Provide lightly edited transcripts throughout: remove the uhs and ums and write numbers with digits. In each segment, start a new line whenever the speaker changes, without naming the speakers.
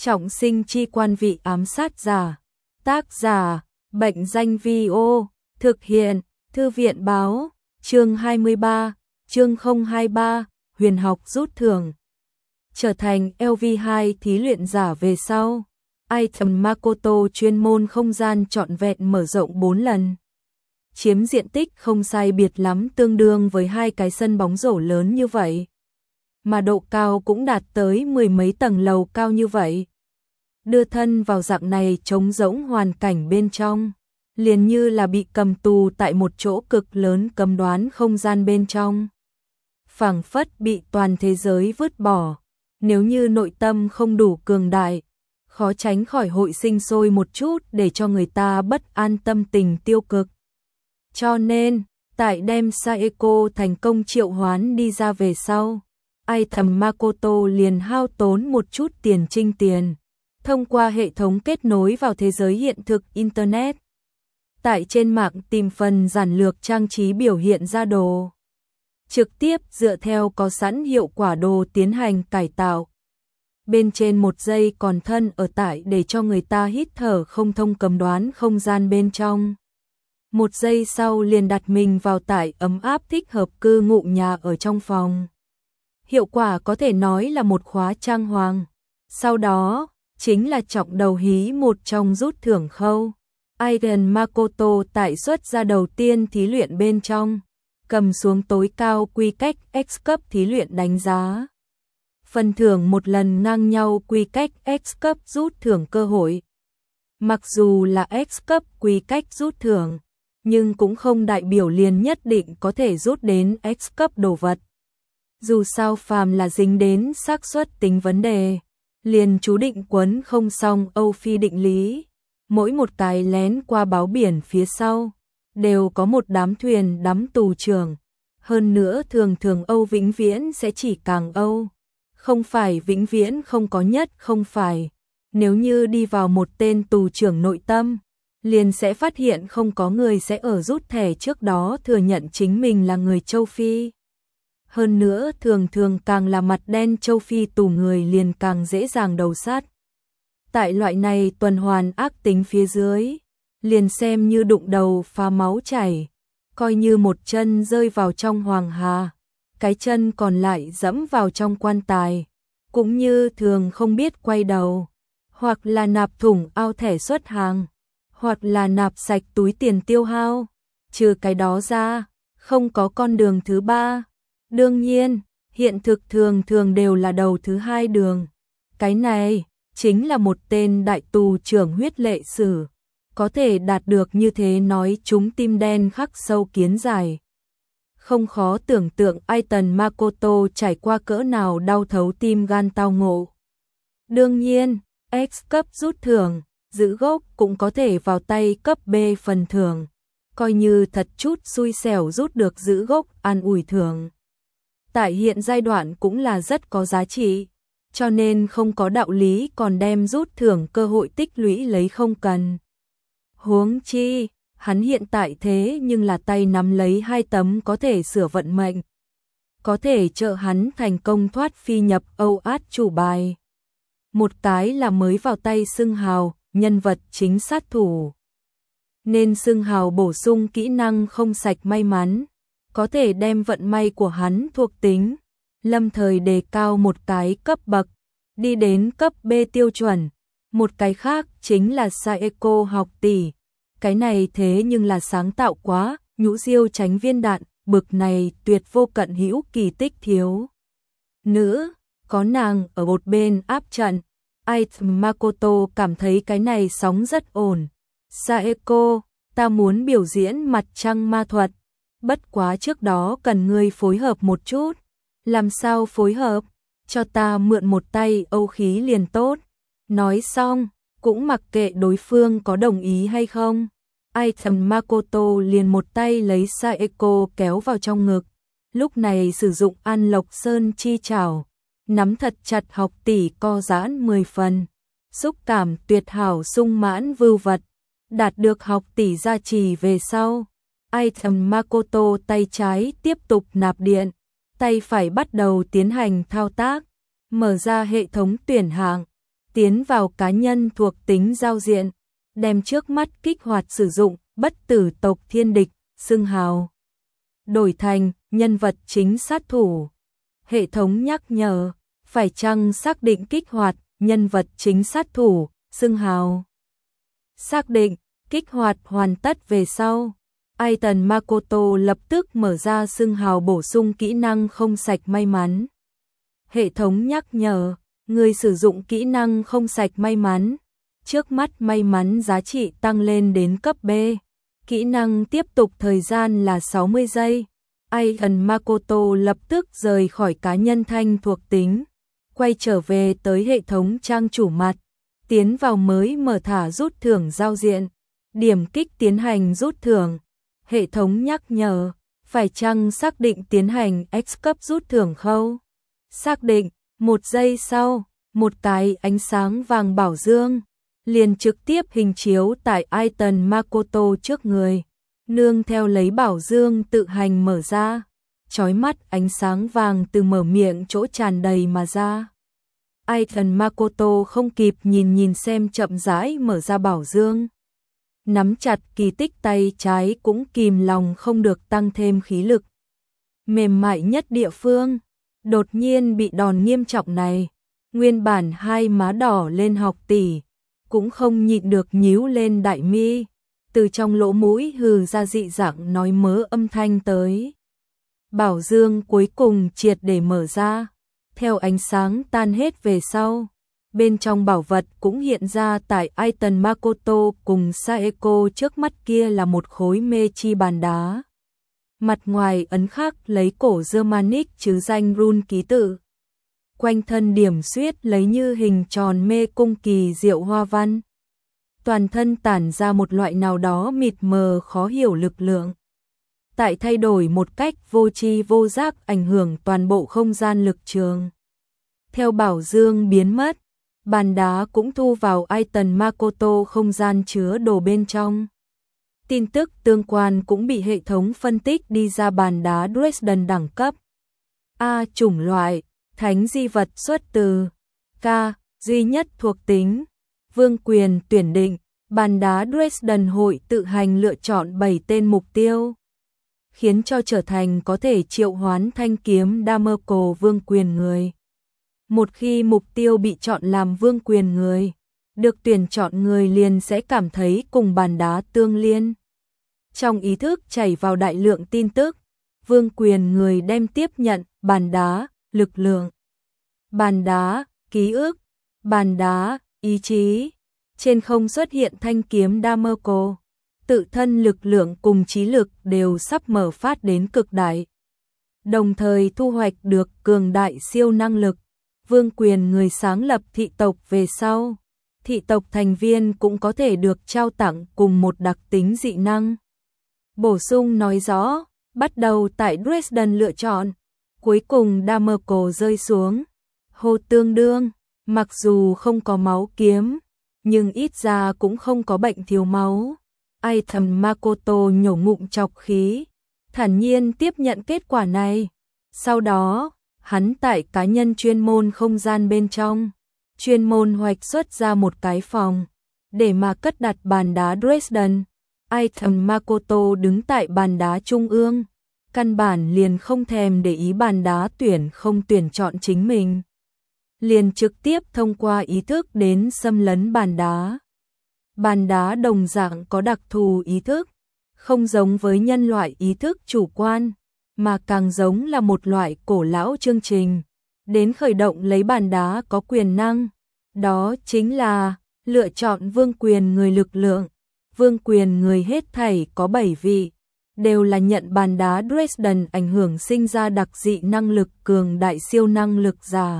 Trọng sinh chi quan vị ám sát giả. Tác giả, Bệnh danh Vi-ô. Thực hiện, Thư viện báo. Chương 23, chương 023, huyền học rút thưởng. Trở thành LV2 thí luyện giả về sau. Item Makoto chuyên môn không gian trọn vẹn mở rộng 4 lần. Chiếm diện tích không sai biệt lắm, tương đương với 2 cái sân bóng rổ lớn như vậy. Mà độ cao cũng đạt tới 10 mấy tầng lầu cao như vậy. Đưa thân vào dạng này trống rỗng hoàn cảnh bên trong, liền như là bị cầm tù tại một chỗ cực lớn cấm đoán không gian bên trong. Phảng phất bị toàn thế giới vứt bỏ, nếu như nội tâm không đủ cường đại, khó tránh khỏi hội sinh sôi một chút để cho người ta bất an tâm tình tiêu cực. Cho nên, tại đem Saeko thành công triệu hoán đi ra về sau, Item Makoto liền hao tốn một chút tiền trinh tiền, thông qua hệ thống kết nối vào thế giới hiện thực Internet. Tại trên mạng tìm phần giản lược trang trí biểu hiện ra đồ. Trực tiếp dựa theo có sẵn hiệu quả đồ tiến hành cải tạo. Bên trên 1 giây còn thân ở tại để cho người ta hít thở không thông cấm đoán không gian bên trong. 1 giây sau liền đặt mình vào tại ấm áp thích hợp cư ngụ nhà ở trong phòng. Hiệu quả có thể nói là một khóa trang hoàng. Sau đó, chính là trọng đầu hí một trong rút thưởng khâu. Item Makoto tại xuất ra đầu tiên thí luyện bên trong, cầm xuống tối cao quy cách X cấp thí luyện đánh giá. Phần thưởng một lần ngang nhau quy cách X cấp rút thưởng cơ hội. Mặc dù là X cấp quy cách rút thưởng, nhưng cũng không đại biểu liền nhất định có thể rút đến X cấp đồ vật. Dù sao phàm là dính đến xác suất tính vấn đề, liền chú định quấn không xong Âu Phi định lý. Mỗi một cái lén qua báo biển phía sau, đều có một đám thuyền đắm tù trưởng. Hơn nữa thường thường Âu vĩnh viễn sẽ chỉ càng Âu. Không phải vĩnh viễn không có nhất, không phải. Nếu như đi vào một tên tù trưởng nội tâm, liền sẽ phát hiện không có người sẽ ở rút thẻ trước đó thừa nhận chính mình là người châu Phi. Hơn nữa thường thường càng là mặt đen châu Phi tù người liền càng dễ dàng đầu sát. Tại loại này tuần hoàn ác tính phía dưới, liền xem như đụng đầu phá máu chảy, coi như một chân rơi vào trong hoàng hà, cái chân còn lại dẫm vào trong quan tài, cũng như thường không biết quay đầu, hoặc là nạp thủng ao thẻ xuất hàng, hoặc là nạp sạch túi tiền tiêu hao, trừ cái đó ra, không có con đường thứ ba. Đương nhiên, hiện thực thường thường đều là đầu thứ hai đường. Cái này chính là một tên đại tù trưởng huyết lệ sử, có thể đạt được như thế nói chúng tim đen khắc sâu kiến dài. Không khó tưởng tượng Item Makoto trải qua cỡ nào đau thấu tim gan tao ngộ. Đương nhiên, X cấp rút thưởng, giữ gốc cũng có thể vào tay cấp B phần thưởng, coi như thật chút xui xẻo rút được giữ gốc an ủi thưởng. Tại hiện giai đoạn cũng là rất có giá trị, cho nên không có đạo lý còn đem rút thưởng cơ hội tích lũy lấy không cần. Huống chi, hắn hiện tại thế nhưng là tay nắm lấy 2 tấm có thể sửa vận mệnh, có thể trợ hắn thành công thoát phi nhập Âu át chủ bài. Một cái là mới vào tay xưng hào, nhân vật chính sát thủ. Nên xưng hào bổ sung kỹ năng không sạch may mắn, có thể đem vận may của hắn thuộc tính, lâm thời đề cao một cái cấp bậc, đi đến cấp B tiêu chuẩn. Một cái khác chính là Saeko học tỷ. Cái này thế nhưng là sáng tạo quá, nhũ diêu tránh viên đạn, bực này tuyệt vô cận hữu kỳ tích thiếu. Nữ, có nàng ở một bên áp trận. Item Makoto cảm thấy cái này sóng rất ổn. Saeko, ta muốn biểu diễn mặt trăng ma thuật. Bất quá trước đó cần ngươi phối hợp một chút. Làm sao phối hợp? Cho ta mượn một tay Âu khí liền tốt. Nói xong, cũng mặc kệ đối phương có đồng ý hay không. Item Makoto liền một tay lấy Saeko kéo vào trong ngực. Lúc này sử dụng An Lộc Sơn chi chảo, nắm thật chặt học tỷ co giãn 10 phần. Xúc cảm tuyệt hảo sung mãn vưu vật. Đạt được học tỷ gia trì về sau. Item Makoto tay trái tiếp tục nạp điện, tay phải bắt đầu tiến hành thao tác, mở ra hệ thống tuyển hạng, tiến vào cá nhân thuộc tính giao diện, đem trước mắt kích hoạt sử dụng bất tử tộc thiên địch, xưng hào. Đổi thành nhân vật chính sát thủ. Hệ thống nhắc nhở, phải chăng xác định kích hoạt nhân vật chính sát thủ, xưng hào. Xác định, kích hoạt hoàn tất về sau. Aiton Makoto lập tức mở ra xưng hào bổ sung kỹ năng không sạch may mắn. Hệ thống nhắc nhở, người sử dụng kỹ năng không sạch may mắn. Trước mắt may mắn giá trị tăng lên đến cấp B. Kỹ năng tiếp tục thời gian là 60 giây. Aiton Makoto lập tức rời khỏi cá nhân thanh thuộc tính, quay trở về tới hệ thống trang chủ mặt, tiến vào mới mở thả rút thưởng giao diện, điểm kích tiến hành rút thưởng. Hệ thống nhắc nhở, phải chăng xác định tiến hành X cấp rút thưởng khâu? Xác định, 1 giây sau, một cái ánh sáng vàng bảo dương liền trực tiếp hình chiếu tại Aiton Makoto trước người, nương theo lấy bảo dương tự hành mở ra, chói mắt ánh sáng vàng từ mở miệng chỗ tràn đầy mà ra. Aiton Makoto không kịp nhìn xem chậm rãi mở ra bảo dương. Nắm chặt kỳ tích tay trái cũng kìm lòng không được tăng thêm khí lực. Mềm mại nhất địa phương, đột nhiên bị đòn nghiêm trọng này, nguyên bản hai má đỏ lên học tỷ, cũng không nhịn được nhíu lên đại mi, từ trong lỗ mũi hừ ra dị dạng nói mớ âm thanh tới. Bảo dương cuối cùng triệt để mở ra, theo ánh sáng tan hết về sau. Bên trong bảo vật cũng hiện ra tại Aiton Makoto cùng Saeko trước mắt kia là một khối mê chi bàn đá. Mặt ngoài ấn khắc lấy cổ Germanic chứ danh rune ký tự. Quanh thân điểm xuyết lấy như hình tròn mê cung kỳ diệu hoa văn. Toàn thân tản ra một loại nào đó mịt mờ khó hiểu lực lượng. Tại thay đổi một cách vô tri vô giác ảnh hưởng toàn bộ không gian lực trường. Theo bảo dương biến mất, bàn đá cũng thu vào Aiton Makoto không gian chứa đồ bên trong. Tin tức tương quan cũng bị hệ thống phân tích đi ra bàn đá Dresden đẳng cấp. A. Chủng loại, thánh di vật xuất từ. K. Duy nhất thuộc tính. Vương quyền tuyển định, bàn đá Dresden hội tự hành lựa chọn 7 tên mục tiêu, khiến cho trở thành có thể triệu hoán thanh kiếm Damerco vương quyền người. Một khi mục tiêu bị chọn làm vương quyền người, được tuyển chọn người liền sẽ cảm thấy cùng bàn đá tương liên. Trong ý thức chảy vào đại lượng tin tức, vương quyền người đem tiếp nhận bàn đá, lực lượng, bàn đá, ký ức, bàn đá, ý chí. Trên không xuất hiện thanh kiếm Damerco, tự thân lực lượng cùng trí lực đều sắp mở phát đến cực đại. Đồng thời thu hoạch được cường đại siêu năng lực. Vương quyền người sáng lập thị tộc về sau, thị tộc thành viên cũng có thể được trao tặng cùng một đặc tính dị năng. Bổ sung nói rõ, bắt đầu tại Dresden lựa chọn, cuối cùng Damerco rơi xuống. Hô tương đương, mặc dù không có máu kiếm, nhưng ít ra cũng không có bệnh thiếu máu. Aiton Makoto nhổ ngụm trọc khí, thản nhiên tiếp nhận kết quả này. Sau đó, hắn tại cá nhân chuyên môn không gian bên trong, chuyên môn hoạch xuất ra một cái phòng, để mà cất đặt bàn đá Dresden. Aiton Makoto đứng tại bàn đá trung ương, căn bản liền không thèm để ý bàn đá tuyển không tuyển chọn chính mình. Liền trực tiếp thông qua ý thức đến xâm lấn bàn đá. Bàn đá đồng dạng có đặc thù ý thức, không giống với nhân loại ý thức chủ quan, mà càng giống là một loại cổ lão chương trình. Đến khởi động lấy bàn đá có quyền năng, đó chính là lựa chọn vương quyền người lực lượng. Vương quyền người hết thảy có 7 vị, đều là nhận bàn đá Dresden ảnh hưởng sinh ra đặc dị năng lực cường đại siêu năng lực giả.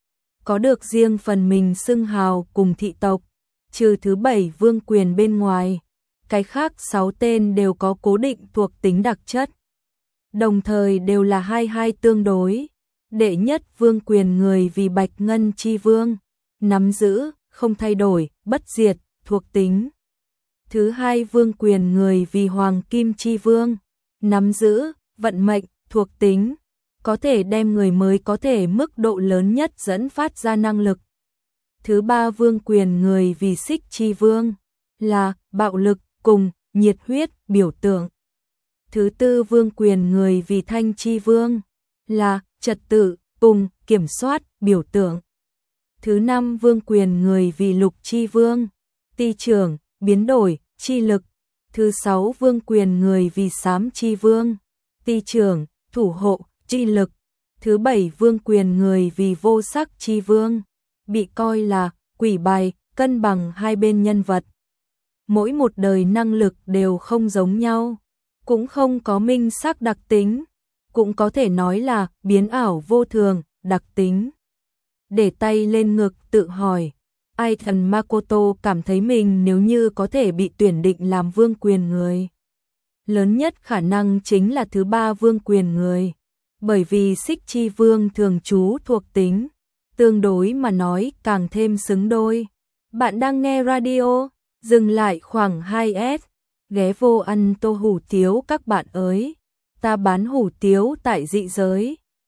Có được riêng phần mình xưng hào cùng thị tộc, trừ thứ 7 vương quyền bên ngoài, cái khác 6 tên đều có cố định thuộc tính đặc chất. Đồng thời đều là 22 tương đối. Đệ nhất vương quyền người vì Bạch Ngân Chi Vương, nắm giữ, không thay đổi, bất diệt, thuộc tính. Thứ hai vương quyền người vì Hoàng Kim Chi Vương, nắm giữ, vận mệnh, thuộc tính. Có thể đem người mới có thể mức độ lớn nhất dẫn phát ra năng lực. Thứ ba vương quyền người vì Xích Chi Vương là bạo lực cùng nhiệt huyết biểu tượng. Thứ tư vương quyền người vì Thanh Chi Vương là trật tự cùng kiểm soát biểu tượng. Thứ năm vương quyền người vì Lục Chi Vương, ti trưởng, biến đổi, chi lực. Thứ sáu vương quyền người vì Xám Chi Vương, ti trưởng, thủ hộ, chi lực. Thứ bảy vương quyền người vì Vô Sắc Chi Vương, bị coi là quỷ bài, cân bằng hai bên nhân vật. Mỗi một đời năng lực đều không giống nhau, cũng không có minh xác đặc tính, cũng có thể nói là biến ảo vô thường, đặc tính. Để tay lên ngực tự hỏi, Aitan Makoto cảm thấy mình nếu như có thể bị tuyển định làm vương quyền người, lớn nhất khả năng chính là thứ ba vương quyền người, bởi vì Xích Chi Vương thường trú thuộc tính, tương đối mà nói càng thêm xứng đôi. Bạn đang nghe radio, dừng lại khoảng 2S, ghé vô ăn tô hủ tiếu các bạn ơi, ta bán hủ tiếu tại dị giới.